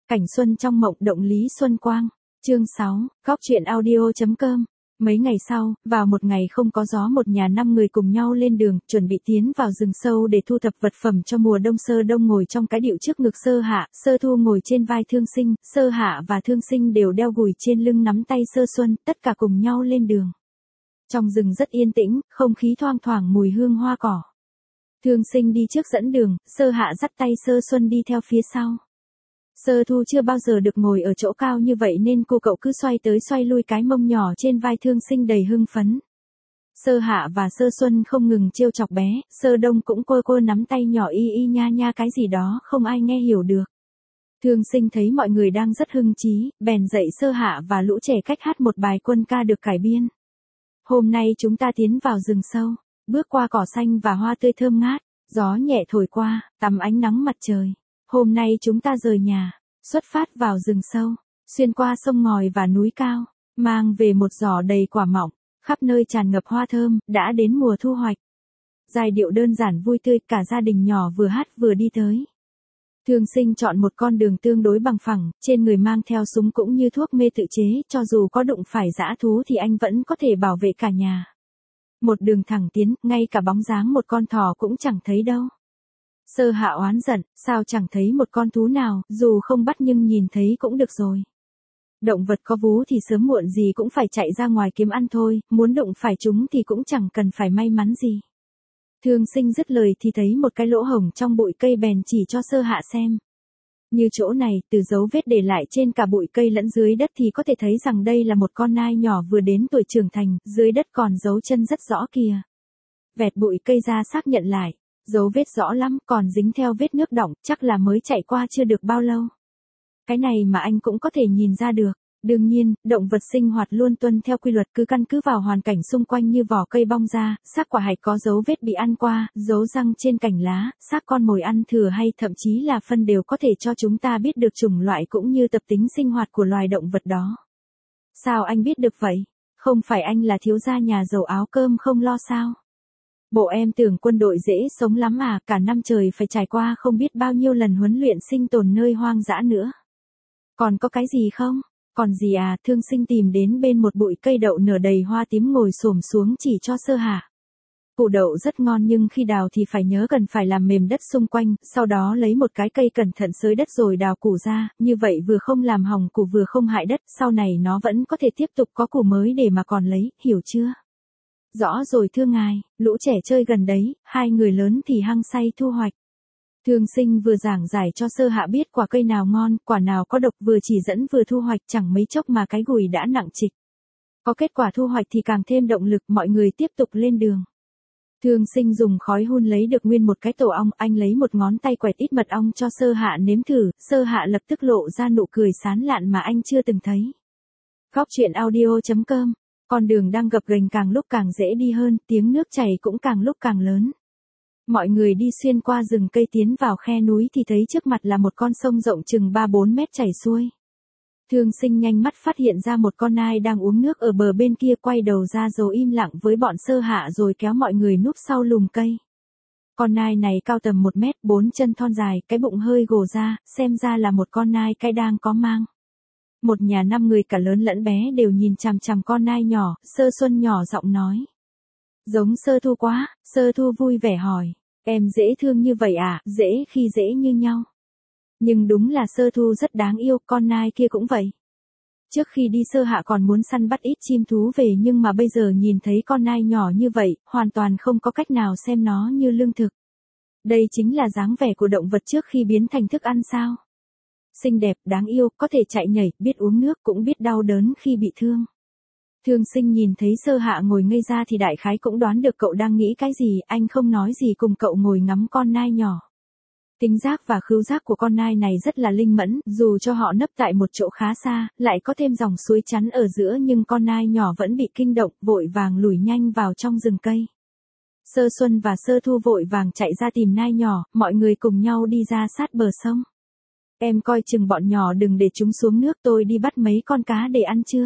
Cảnh xuân trong mộng động Lý Xuân Quang. Chương 6, góc truyện audio.com. Mấy ngày sau, vào một ngày không có gió, một nhà 5 người cùng nhau lên đường, chuẩn bị tiến vào rừng sâu để thu thập vật phẩm cho mùa đông. Sơ Đông ngồi trong cái điệu trước ngực Sơ Hạ, Sơ Thu ngồi trên vai Thương Sinh, Sơ Hạ và Thương Sinh đều đeo gùi trên lưng, nắm tay Sơ Xuân, tất cả cùng nhau lên đường. Trong rừng rất yên tĩnh, không khí thoang thoảng mùi hương hoa cỏ. Thương Sinh đi trước dẫn đường, Sơ Hạ dắt tay Sơ Xuân đi theo phía sau. Sơ Thu chưa bao giờ được ngồi ở chỗ cao như vậy nên cô cậu cứ xoay tới xoay lui cái mông nhỏ trên vai Thương Sinh đầy hưng phấn. Sơ Hạ và Sơ Xuân không ngừng trêu chọc bé, Sơ Đông cũng cô nắm tay nhỏ y y nha nha cái gì đó không ai nghe hiểu được. Thương Sinh thấy mọi người đang rất hưng chí, bèn dạy Sơ Hạ và lũ trẻ cách hát một bài quân ca được cải biên. Hôm nay chúng ta tiến vào rừng sâu, bước qua cỏ xanh và hoa tươi thơm ngát, gió nhẹ thổi qua, tắm ánh nắng mặt trời. Hôm nay chúng ta rời nhà, xuất phát vào rừng sâu, xuyên qua sông ngòi và núi cao, mang về một giỏ đầy quả mọng, khắp nơi tràn ngập hoa thơm, đã đến mùa thu hoạch. Giai điệu đơn giản vui tươi, cả gia đình nhỏ vừa hát vừa đi tới. Thương Sinh chọn một con đường tương đối bằng phẳng, trên người mang theo súng cũng như thuốc mê tự chế, cho dù có đụng phải dã thú thì anh vẫn có thể bảo vệ cả nhà. Một đường thẳng tiến, ngay cả bóng dáng một con thỏ cũng chẳng thấy đâu. Sơ Hạ oán giận, sao chẳng thấy một con thú nào, dù không bắt nhưng nhìn thấy cũng được rồi. Động vật có vú thì sớm muộn gì cũng phải chạy ra ngoài kiếm ăn thôi, muốn đụng phải chúng thì cũng chẳng cần phải may mắn gì. Thương Sinh dứt lời thì thấy một cái lỗ hổng trong bụi cây, bèn chỉ cho Sơ Hạ xem. Như chỗ này, từ dấu vết để lại trên cả bụi cây lẫn dưới đất thì có thể thấy rằng đây là một con nai nhỏ vừa đến tuổi trưởng thành, dưới đất còn dấu chân rất rõ kìa. Vẹt bụi cây ra xác nhận lại. Dấu vết rõ lắm, còn dính theo vết nước đọng, chắc là mới chạy qua chưa được bao lâu. Cái này mà anh cũng có thể nhìn ra được. Đương nhiên, động vật sinh hoạt luôn tuân theo quy luật, cứ căn cứ vào hoàn cảnh xung quanh như vỏ cây bong ra, xác quả hạch có dấu vết bị ăn qua, dấu răng trên cành lá, xác con mồi ăn thừa hay thậm chí là phân đều có thể cho chúng ta biết được chủng loại cũng như tập tính sinh hoạt của loài động vật đó. Sao anh biết được vậy? Không phải anh là thiếu gia nhà giàu áo cơm không lo sao? Bộ em tưởng quân đội dễ sống lắm à, cả năm trời phải trải qua không biết bao nhiêu lần huấn luyện sinh tồn nơi hoang dã nữa. Còn có cái gì không? Còn gì à? Thương Sinh tìm đến bên một bụi cây đậu nở đầy hoa tím, ngồi xổm xuống chỉ cho Sơ Hạ. Củ đậu rất ngon nhưng khi đào thì phải nhớ cần phải làm mềm đất xung quanh, sau đó lấy một cái cây cẩn thận xới đất rồi đào củ ra, như vậy vừa không làm hỏng củ vừa không hại đất, sau này nó vẫn có thể tiếp tục có củ mới để mà còn lấy, hiểu chưa? Rõ rồi thưa ngài. Lũ trẻ chơi gần đấy, hai người lớn thì hăng say thu hoạch. Thương Sinh vừa giảng giải cho Sơ Hạ biết quả cây nào ngon, quả nào có độc, vừa chỉ dẫn vừa thu hoạch, chẳng mấy chốc mà cái gùi đã nặng trịch. Có kết quả thu hoạch thì càng thêm động lực, mọi người tiếp tục lên đường. Thương Sinh dùng khói hun lấy được nguyên một cái tổ ong, anh lấy một ngón tay quẹt ít mật ong cho Sơ Hạ nếm thử, Sơ Hạ lập tức lộ ra nụ cười sán lạn mà anh chưa từng thấy. Góc truyện audio.com. Con đường đang gập ghềnh càng lúc càng dễ đi hơn, tiếng nước chảy cũng càng lúc càng lớn. Mọi người đi xuyên qua rừng cây tiến vào khe núi thì thấy trước mặt là một con sông rộng chừng 3-4 mét chảy xuôi. Thương Sinh nhanh mắt phát hiện ra một con nai đang uống nước ở bờ bên kia, quay đầu ra rồi im lặng với bọn Sơ Hạ rồi kéo mọi người núp sau lùm cây. Con nai này cao tầm 1 mét, 4 chân thon dài, cái bụng hơi gồ ra, xem ra là một con nai cái đang có mang. Một nhà 5 người cả lớn lẫn bé đều nhìn chằm chằm con nai nhỏ, Sơ Xuân nhỏ giọng nói. Giống Sơ Thu quá. Sơ Thu vui vẻ hỏi. Em dễ thương như vậy à? Dễ khi dễ như nhau. Nhưng đúng là Sơ Thu rất đáng yêu, con nai kia cũng vậy. Trước khi đi Sơ Hạ còn muốn săn bắt ít chim thú về, nhưng mà bây giờ nhìn thấy con nai nhỏ như vậy, hoàn toàn không có cách nào xem nó như lương thực. Đây chính là dáng vẻ của động vật trước khi biến thành thức ăn sao? Xinh đẹp, đáng yêu, có thể chạy nhảy, biết uống nước, cũng biết đau đớn khi bị thương. Thương Sinh nhìn thấy Sơ Hạ ngồi ngây ra thì đại khái cũng đoán được cậu đang nghĩ cái gì, anh không nói gì cùng cậu ngồi ngắm con nai nhỏ. Tính giác và khứu giác của con nai này rất là linh mẫn, dù cho họ nấp tại một chỗ khá xa, lại có thêm dòng suối chắn ở giữa nhưng con nai nhỏ vẫn bị kinh động, vội vàng lủi nhanh vào trong rừng cây. Sơ Xuân và Sơ Thu vội vàng chạy ra tìm nai nhỏ, mọi người cùng nhau đi ra sát bờ sông. Em coi chừng bọn nhỏ đừng để chúng xuống nước, tôi đi bắt mấy con cá để ăn chưa?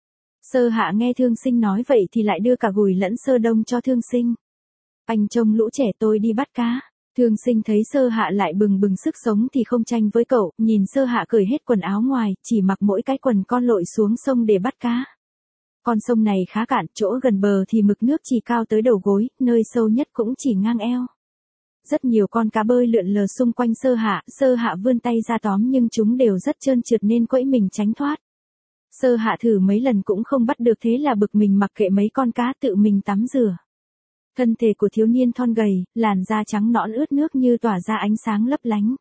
Sơ Hạ nghe Thương Sinh nói vậy thì lại đưa cả gùi lẫn Sơ Đông cho Thương Sinh. Anh trông lũ trẻ, tôi đi bắt cá. Thương Sinh thấy Sơ Hạ lại bừng bừng sức sống thì không tranh với cậu, nhìn Sơ Hạ cởi hết quần áo ngoài, chỉ mặc mỗi cái quần con lội xuống sông để bắt cá. Con sông này khá cạn, chỗ gần bờ thì mực nước chỉ cao tới đầu gối, nơi sâu nhất cũng chỉ ngang eo. Rất nhiều con cá bơi lượn lờ xung quanh Sơ Hạ vươn tay ra tóm nhưng chúng đều rất trơn trượt nên quẫy mình tránh thoát. Sơ Hạ thử mấy lần cũng không bắt được, thế là bực mình mặc kệ mấy con cá, tự mình tắm rửa. Thân thể của thiếu niên thon gầy, làn da trắng nõn ướt nước như tỏa ra ánh sáng lấp lánh.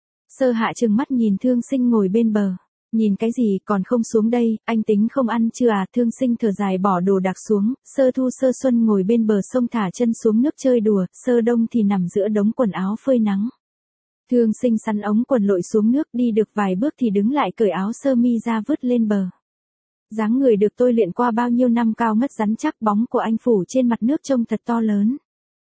Sơ Hạ trừng mắt nhìn Thương Sinh ngồi bên bờ. Nhìn cái gì, còn không xuống đây, anh tính không ăn chưa à? Thương Sinh thở dài bỏ đồ đạc xuống, Sơ Thu Sơ Xuân ngồi bên bờ sông thả chân xuống nước chơi đùa, Sơ Đông thì nằm giữa đống quần áo phơi nắng. Thương Sinh sắn ống quần lội xuống nước, đi được vài bước thì đứng lại cởi áo sơ mi ra vứt lên bờ. Dáng người được tôi luyện qua bao nhiêu năm, cao ngất rắn chắc, bóng của anh phủ trên mặt nước trông thật to lớn.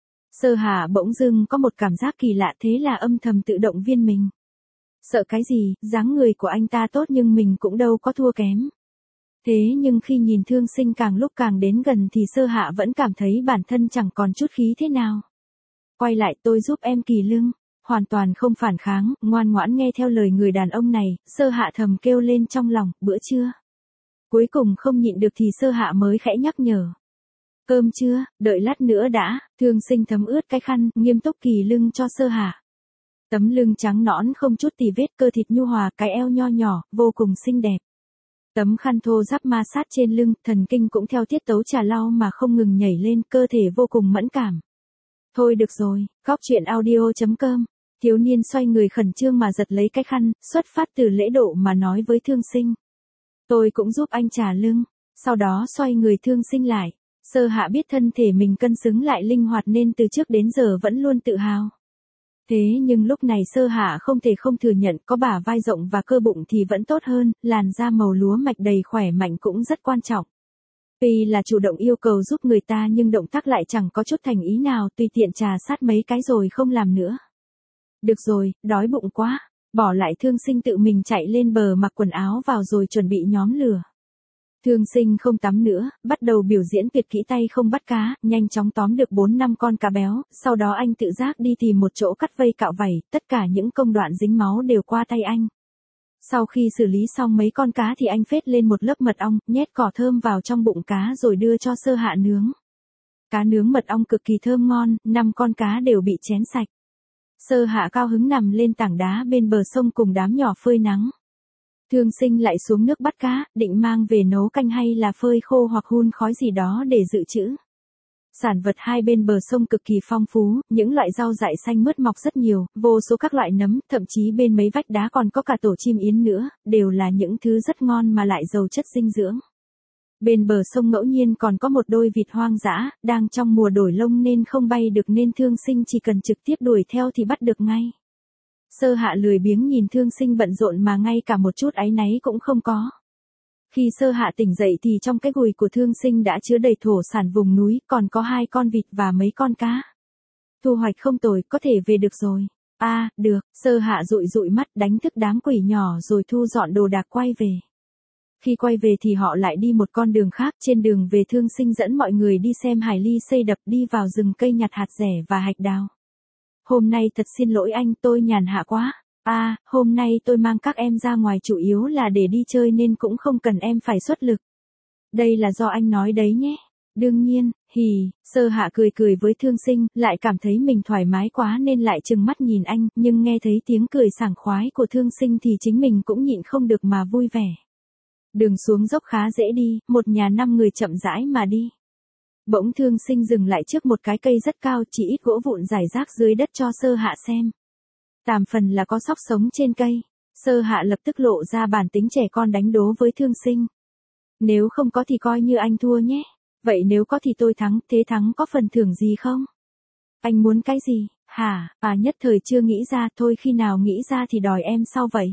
Sơ Hạ bỗng dưng có một cảm giác kỳ lạ, thế là âm thầm tự động viên mình. Sợ cái gì, dáng người của anh ta tốt nhưng mình cũng đâu có thua kém. Thế nhưng khi nhìn Thương Sinh càng lúc càng đến gần thì Sơ Hạ vẫn cảm thấy bản thân chẳng còn chút khí thế nào. Quay lại, tôi giúp em kỳ lưng. Hoàn toàn không phản kháng, ngoan ngoãn nghe theo lời người đàn ông này, Sơ Hạ thầm kêu lên trong lòng, bữa trưa. Cuối cùng không nhịn được thì Sơ Hạ mới khẽ nhắc nhở. Cơm chưa, đợi lát nữa đã. Thương Sinh thấm ướt cái khăn, nghiêm túc kỳ lưng cho Sơ Hạ. Tấm lưng trắng nõn không chút tì vết, cơ thịt nhu hòa, cái eo nho nhỏ, vô cùng xinh đẹp. Tấm khăn thô ráp ma sát trên lưng, thần kinh cũng theo tiết tấu trà lau mà không ngừng nhảy lên, cơ thể vô cùng mẫn cảm. Thôi được rồi, góc chuyện audio.com. Thiếu niên xoay người khẩn trương mà giật lấy cái khăn, xuất phát từ lễ độ mà nói với Thương Sinh. Tôi cũng giúp anh trà lưng. Sau đó xoay người Thương Sinh lại. Sơ Hạ biết thân thể mình cân xứng lại linh hoạt nên từ trước đến giờ vẫn luôn tự hào. Thế nhưng lúc này Sơ Hạ không thể không thừa nhận, có bả vai rộng và cơ bụng thì vẫn tốt hơn, làn da màu lúa mạch đầy khỏe mạnh cũng rất quan trọng. Tuy là chủ động yêu cầu giúp người ta nhưng động tác lại chẳng có chút thành ý nào, tùy tiện trà sát mấy cái rồi không làm nữa. Được rồi, đói bụng quá. Bỏ lại Thương Sinh tự mình chạy lên bờ mặc quần áo vào rồi chuẩn bị nhóm lửa. Thương Sinh không tắm nữa, bắt đầu biểu diễn tuyệt kỹ tay không bắt cá, nhanh chóng tóm được 4-5 con cá béo, sau đó anh tự giác đi tìm một chỗ cắt vây cạo vảy, tất cả những công đoạn dính máu đều qua tay anh. Sau khi xử lý xong mấy con cá thì anh phết lên một lớp mật ong, nhét cỏ thơm vào trong bụng cá rồi đưa cho Sơ Hạ nướng. Cá nướng mật ong cực kỳ thơm ngon, 5 con cá đều bị chén sạch. Sơ Hạ cao hứng nằm lên tảng đá bên bờ sông cùng đám nhỏ phơi nắng. Thương Sinh lại xuống nước bắt cá, định mang về nấu canh hay là phơi khô hoặc hun khói gì đó để dự trữ. Sản vật hai bên bờ sông cực kỳ phong phú, những loại rau dại xanh mướt mọc rất nhiều, vô số các loại nấm, thậm chí bên mấy vách đá còn có cả tổ chim yến nữa, đều là những thứ rất ngon mà lại giàu chất dinh dưỡng. Bên bờ sông ngẫu nhiên còn có một đôi vịt hoang dã, đang trong mùa đổi lông nên không bay được nên Thương Sinh chỉ cần trực tiếp đuổi theo thì bắt được ngay. Sơ Hạ lười biếng nhìn Thương Sinh bận rộn mà ngay cả một chút áy náy cũng không có. Khi Sơ Hạ tỉnh dậy thì trong cái gùi của Thương Sinh đã chứa đầy thổ sản vùng núi, còn có 2 con vịt và mấy con cá. Thu hoạch không tồi, có thể về được rồi. Được, Sơ Hạ dụi dụi mắt đánh thức đám quỷ nhỏ rồi thu dọn đồ đạc quay về. Khi quay về thì họ lại đi một con đường khác, trên đường về Thương Sinh dẫn mọi người đi xem hải ly xây đập, đi vào rừng cây nhặt hạt dẻ và hạch đào. Hôm nay thật xin lỗi anh, tôi nhàn hạ quá. Hôm nay tôi mang các em ra ngoài chủ yếu là để đi chơi nên cũng không cần em phải xuất lực. Đây là do anh nói đấy nhé. Đương nhiên, Sơ Hạ cười cười với Thương Sinh, lại cảm thấy mình thoải mái quá nên lại trừng mắt nhìn anh, nhưng nghe thấy tiếng cười sảng khoái của Thương Sinh thì chính mình cũng nhịn không được mà vui vẻ. Đường xuống dốc khá dễ đi, một nhà 5 người chậm rãi mà đi. Bỗng Thương Sinh dừng lại trước một cái cây rất cao, chỉ ít gỗ vụn rải rác dưới đất cho Sơ Hạ xem. Tạm phần là có sóc sống trên cây. Sơ Hạ lập tức lộ ra bản tính trẻ con đánh đố với Thương Sinh. Nếu không có thì coi như anh thua nhé. Vậy nếu có thì tôi thắng, thế thắng có phần thưởng gì không? Anh muốn cái gì? Nhất thời chưa nghĩ ra, thôi khi nào nghĩ ra thì đòi em sau vậy.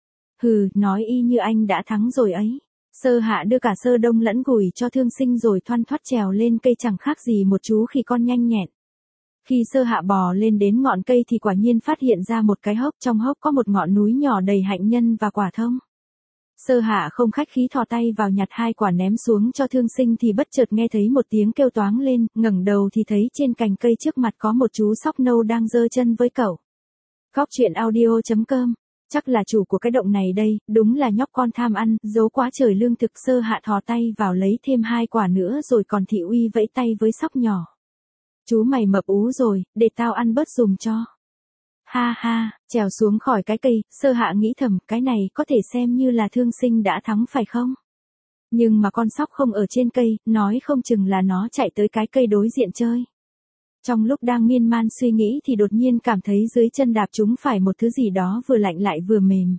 Nói y như anh đã thắng rồi ấy. Sơ Hạ đưa cả Sơ Đông lẫn gùi cho Thương Sinh rồi thoăn thoắt trèo lên cây chẳng khác gì một chú khỉ con nhanh nhẹn. Khi Sơ Hạ bò lên đến ngọn cây thì quả nhiên phát hiện ra một cái hốc, trong hốc có một ngọn núi nhỏ đầy hạnh nhân và quả thông. Sơ Hạ không khách khí thò tay vào nhặt 2 quả ném xuống cho Thương Sinh thì bất chợt nghe thấy một tiếng kêu toáng lên, ngẩng đầu thì thấy trên cành cây trước mặt có một chú sóc nâu đang giơ chân với cậu. Góc truyện audio.com. Chắc là chủ của cái động này đây, đúng là nhóc con tham ăn, giấu quá trời lương thực. Sơ Hạ thò tay vào lấy thêm 2 quả nữa rồi còn thị uy vẫy tay với sóc nhỏ. Chú mày mập ú rồi, để tao ăn bớt dùm cho. Ha ha, trèo xuống khỏi cái cây, Sơ Hạ nghĩ thầm, cái này có thể xem như là Thương Sinh đã thắng phải không? Nhưng mà con sóc không ở trên cây, nói không chừng là nó chạy tới cái cây đối diện chơi. Trong lúc đang miên man suy nghĩ thì đột nhiên cảm thấy dưới chân đạp trúng phải một thứ gì đó vừa lạnh lại vừa mềm.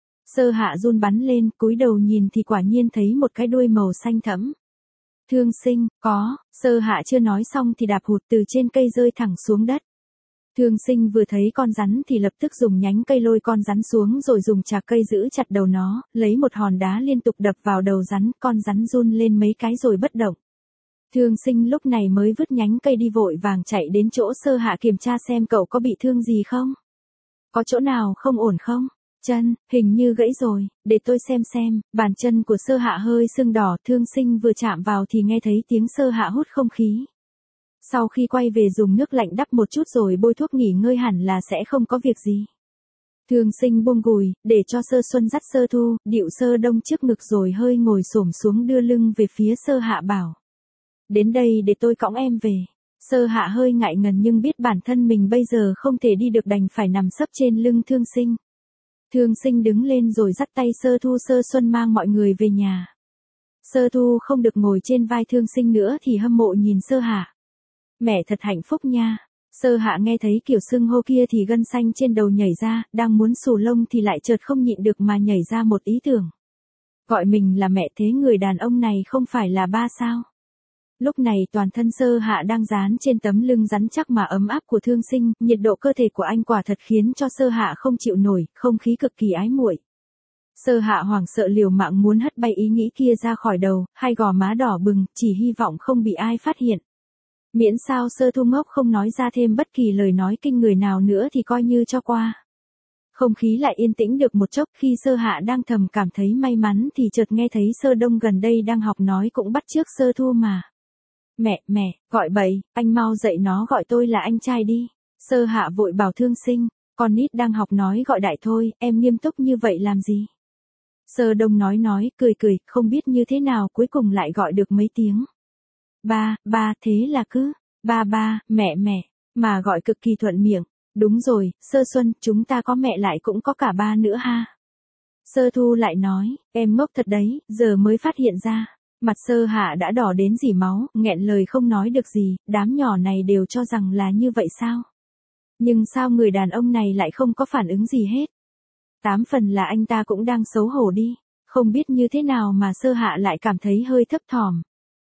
Sơ Hạ run bắn lên, cúi đầu nhìn thì quả nhiên thấy một cái đuôi màu xanh thẫm. Thương Sinh, có, Sơ Hạ chưa nói xong thì đạp hụt từ trên cây rơi thẳng xuống đất. Thương Sinh vừa thấy con rắn thì lập tức dùng nhánh cây lôi con rắn xuống rồi dùng chạc cây giữ chặt đầu nó, lấy một hòn đá liên tục đập vào đầu rắn, con rắn run lên mấy cái rồi bất động. Thương Sinh lúc này mới vứt nhánh cây đi vội vàng chạy đến chỗ Sơ Hạ kiểm tra xem cậu có bị thương gì không? Có chỗ nào không ổn không? Chân, hình như gãy rồi, để tôi xem, bàn chân của Sơ Hạ hơi sưng đỏ. Thương Sinh vừa chạm vào thì nghe thấy tiếng Sơ Hạ hút không khí. Sau khi quay về dùng nước lạnh đắp một chút rồi bôi thuốc nghỉ ngơi hẳn là sẽ không có việc gì. Thương Sinh buông gùi, để cho Sơ Xuân dắt Sơ Thu, điệu Sơ Đông trước ngực rồi hơi ngồi xổm xuống đưa lưng về phía Sơ Hạ bảo. Đến đây để tôi cõng em về. Sơ Hạ hơi ngại ngần nhưng biết bản thân mình bây giờ không thể đi được đành phải nằm sấp trên lưng Thương Sinh. Thương Sinh đứng lên rồi dắt tay Sơ Thu Sơ Xuân mang mọi người về nhà. Sơ Thu không được ngồi trên vai Thương Sinh nữa thì hâm mộ nhìn Sơ Hạ. Mẹ thật hạnh phúc nha. Sơ Hạ nghe thấy kiểu xưng hô kia thì gân xanh trên đầu nhảy ra, đang muốn xù lông thì lại chợt không nhịn được mà nhảy ra một ý tưởng. Gọi mình là mẹ thế người đàn ông này không phải là ba sao? Lúc này toàn thân Sơ Hạ đang dán trên tấm lưng rắn chắc mà ấm áp của Thương Sinh, nhiệt độ cơ thể của anh quả thật khiến cho Sơ Hạ không chịu nổi, không khí cực kỳ ái muội. Sơ Hạ hoảng sợ liều mạng muốn hất bay ý nghĩ kia ra khỏi đầu, hai gò má đỏ bừng, chỉ hy vọng không bị ai phát hiện. Miễn sao Sơ Thu ngốc không nói ra thêm bất kỳ lời nói kinh người nào nữa thì coi như cho qua. Không khí lại yên tĩnh được một chốc. Khi Sơ Hạ đang thầm cảm thấy may mắn thì chợt nghe thấy Sơ Đông gần đây đang học nói cũng bắt chước Sơ Thu mà. Mẹ, gọi bậy, anh mau dạy nó gọi tôi là anh trai đi. Sơ Hạ vội bảo Thương Sinh, con nít đang học nói gọi đại thôi, em nghiêm túc như vậy làm gì? Sơ Đông nói, cười, không biết như thế nào cuối cùng lại gọi được mấy tiếng. Ba, thế là cứ, ba, mẹ, mà gọi cực kỳ thuận miệng. Đúng rồi, Sơ Xuân, chúng ta có mẹ lại cũng có cả ba nữa ha. Sơ Thu lại nói, em ngốc thật đấy, giờ mới phát hiện ra. Mặt Sơ Hạ đã đỏ đến rỉ máu, nghẹn lời không nói được gì, đám nhỏ này đều cho rằng là như vậy sao? Nhưng sao người đàn ông này lại không có phản ứng gì hết? 8 phần là anh ta cũng đang xấu hổ đi, không biết như thế nào mà Sơ Hạ lại cảm thấy hơi thấp thỏm.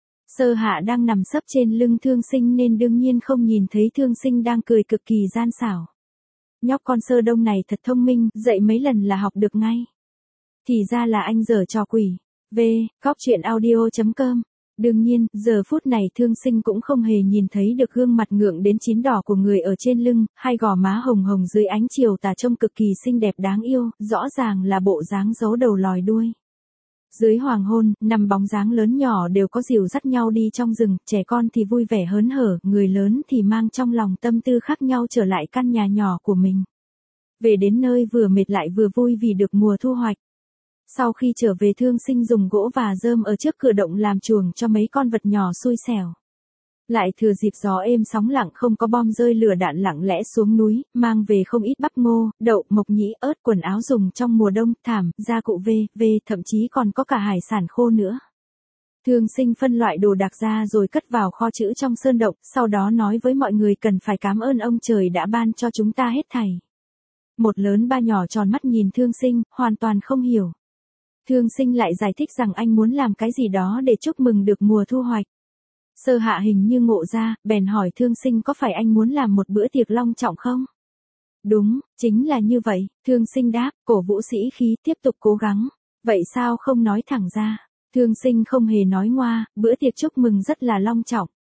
Sơ Hạ đang nằm sấp trên lưng Thương Sinh nên đương nhiên không nhìn thấy Thương Sinh đang cười cực kỳ gian xảo. Nhóc con Sơ Đông này thật thông minh, dạy mấy lần là học được ngay. Thì ra là anh giở trò quỷ. Góc truyện audio.com. Đương nhiên, giờ phút này Thương Sinh cũng không hề nhìn thấy được gương mặt ngượng đến chín đỏ của người ở trên lưng, hai gò má hồng hồng dưới ánh chiều tà trông cực kỳ xinh đẹp đáng yêu, rõ ràng là bộ dáng giấu đầu lòi đuôi. Dưới hoàng hôn, năm bóng dáng lớn nhỏ đều có dìu dắt nhau đi trong rừng, trẻ con thì vui vẻ hớn hở, người lớn thì mang trong lòng tâm tư khác nhau trở lại căn nhà nhỏ của mình. Về đến nơi vừa mệt lại vừa vui vì được mùa thu hoạch. Sau khi trở về Thương Sinh dùng gỗ và rơm ở trước cửa động làm chuồng cho mấy con vật nhỏ xui xẻo. Lại thừa dịp gió êm sóng lặng không có bom rơi lửa đạn lặng lẽ xuống núi, mang về không ít bắp ngô, đậu, mộc nhĩ, ớt, quần áo dùng trong mùa đông, thảm, gia cụ thậm chí còn có cả hải sản khô nữa. Thương Sinh phân loại đồ đạc ra rồi cất vào kho trữ trong sơn động, sau đó nói với mọi người cần phải cảm ơn ông trời đã ban cho chúng ta hết thảy. Một lớn ba nhỏ tròn mắt nhìn Thương Sinh, hoàn toàn không hiểu. Thương Sinh lại giải thích rằng anh muốn làm cái gì đó để chúc mừng được mùa thu hoạch. Sơ Hạ hình như ngộ ra, bèn hỏi Thương Sinh có phải anh muốn làm một bữa tiệc long trọng không? Đúng, chính là như vậy, Thương Sinh đáp, cổ vũ sĩ khí tiếp tục cố gắng. Vậy sao không nói thẳng ra? Thương Sinh không hề nói ngoa, bữa tiệc chúc mừng rất là long trọng.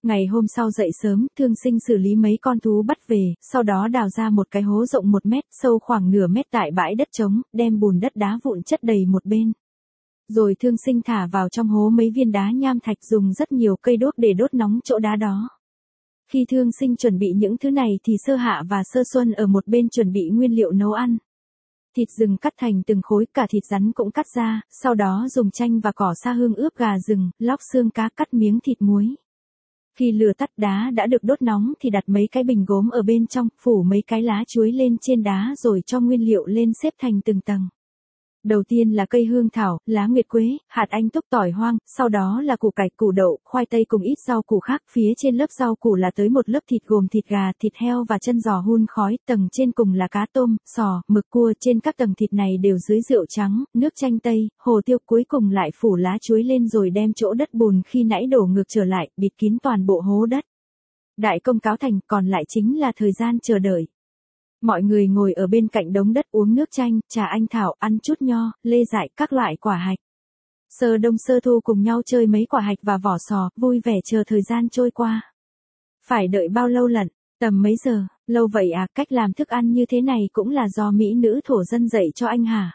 Ngày hôm sau dậy sớm, Thương Sinh xử lý mấy con thú bắt về, sau đó đào ra một cái hố rộng 1 mét, sâu khoảng nửa mét tại bãi đất trống, đem bùn đất đá vụn chất đầy một bên. Rồi Thương Sinh thả vào trong hố mấy viên đá nham thạch, dùng rất nhiều cây đốt để đốt nóng chỗ đá đó. Khi Thương Sinh chuẩn bị những thứ này thì Sơ Hạ và Sơ Xuân ở một bên chuẩn bị nguyên liệu nấu ăn. Thịt rừng cắt thành từng khối, cả thịt rắn cũng cắt ra, sau đó dùng chanh và cỏ sa hương ướp gà rừng, lóc xương cá, cắt miếng thịt muối. Khi lửa tắt, đá đã được đốt nóng thì đặt mấy cái bình gốm ở bên trong, phủ mấy cái lá chuối lên trên đá rồi cho nguyên liệu lên xếp thành từng tầng. Đầu tiên là cây hương thảo, lá nguyệt quế, hạt anh túc, tỏi hoang, sau đó là củ cải, củ đậu, khoai tây cùng ít rau củ khác. Phía trên lớp rau củ là tới một lớp thịt gồm thịt gà, thịt heo và chân giò hun khói. Tầng trên cùng là cá tôm, sò, mực, cua. Trên các tầng thịt này đều dưới rượu trắng, nước chanh tây, hồ tiêu. Cuối cùng lại phủ lá chuối lên rồi đem chỗ đất bùn khi nãy đổ ngược trở lại, bịt kín toàn bộ hố đất. Đại công cáo thành, còn lại chính là thời gian chờ đợi. Mọi người ngồi ở bên cạnh đống đất uống nước chanh, trà anh thảo, ăn chút nho, lê dại, các loại quả hạch. Sơ đông sơ thu cùng nhau chơi mấy quả hạch và vỏ sò, vui vẻ chờ thời gian trôi qua. Phải đợi bao lâu lận, tầm mấy giờ, lâu vậy à, cách làm thức ăn như thế này cũng là do mỹ nữ thổ dân dạy cho anh hả?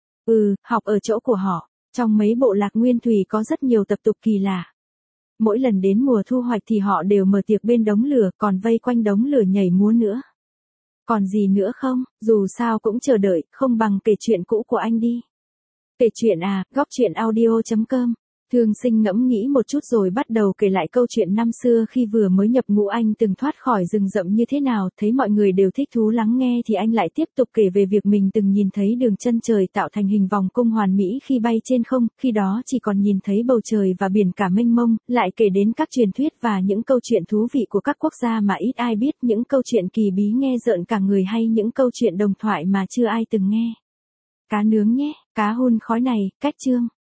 Học ở chỗ của họ, trong mấy bộ lạc nguyên thủy có rất nhiều tập tục kỳ lạ. Mỗi lần đến mùa thu hoạch thì họ đều mở tiệc bên đống lửa, còn vây quanh đống lửa nhảy múa nữa. Còn gì nữa không, dù sao cũng chờ đợi, không bằng kể chuyện cũ của anh đi. Kể chuyện à, góc chuyện audio.com. Thương Sinh ngẫm nghĩ một chút rồi bắt đầu kể lại câu chuyện năm xưa khi vừa mới nhập ngũ anh từng thoát khỏi rừng rậm như thế nào. Thấy mọi người đều thích thú lắng nghe thì anh lại tiếp tục kể về việc mình từng nhìn thấy đường chân trời tạo thành hình vòng cung hoàn mỹ khi bay trên không, khi đó chỉ còn nhìn thấy bầu trời và biển cả mênh mông, lại kể đến các truyền thuyết và những câu chuyện thú vị của các quốc gia mà ít ai biết, những câu chuyện kỳ bí nghe rợn cả người hay những câu chuyện đồng thoại mà chưa ai từng nghe. Cá nướng nhé, cá hun khói này, cách chương.